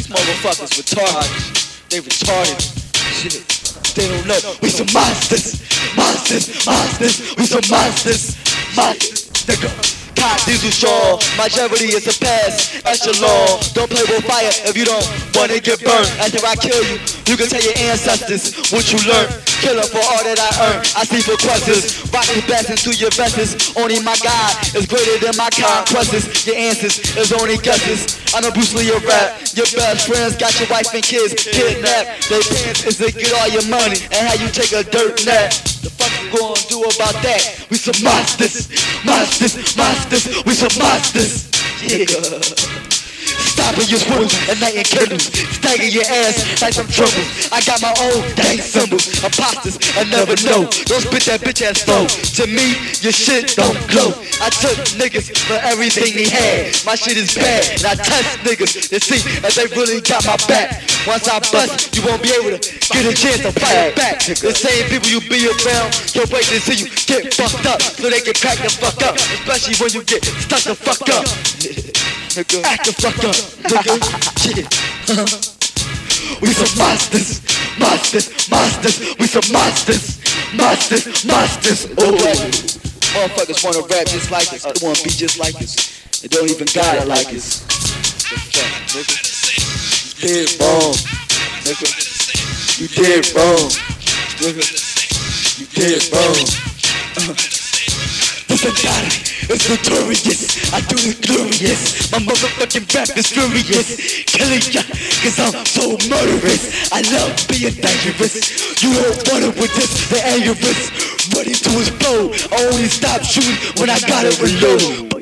These motherfuckers retarded. They retarded. Shit. They don't know. We some monsters. Monsters. Monsters. We some monsters. Monsters. Nigga. Cop Diesel Shaw, my jeopardy is a pass echelon. Don't play with fire if you don't wanna get burned. After I kill you, you can tell your ancestors what you learned. Killer for all that I earn. I see for questions, rocking best into your vests. Only my God is greater than my conquests. Your answers is only guesses. I know Bruce Lee a rap. Your best friends got your wife and kids kidnapped. Their plans is to get all your money and have you take a dirt nap. The fuck you gonna do about that? We some monsters, monsters, monsters. We some monsters. Yeah. Stopping your swindles and nighting candles, staggering your ass like some troubles. I got my own dang symbols, imposters and never know. Don't spit that bitch ass flow. To me, your shit don't glow. I took niggas for everything they had. My shit is bad, and I test niggas to see if they really got my back. Once I bust, you won't be able to get a chance to fight back. The same people you be around can't wait to see you get fucked up, so they can crack the fuck up. Especially when you get stuck the fuck up. Act the fuck up, nigga. Shit. We some monsters, monsters, monsters. We some monsters, monsters, monsters. Oh, motherfuckers wanna rap just like us. They wanna be just like us. They don't even got it like us. The fuck, nigga? You did wrong, nigga. You did wrong, nigga. You did wrong. It's notorious, I do it glorious. My motherfucking rap is furious, killing ya, cause I'm so murderous. I love being dangerous. You don't want it with this, the aneurysm ready to explode. I only stop shooting when I gotta reload.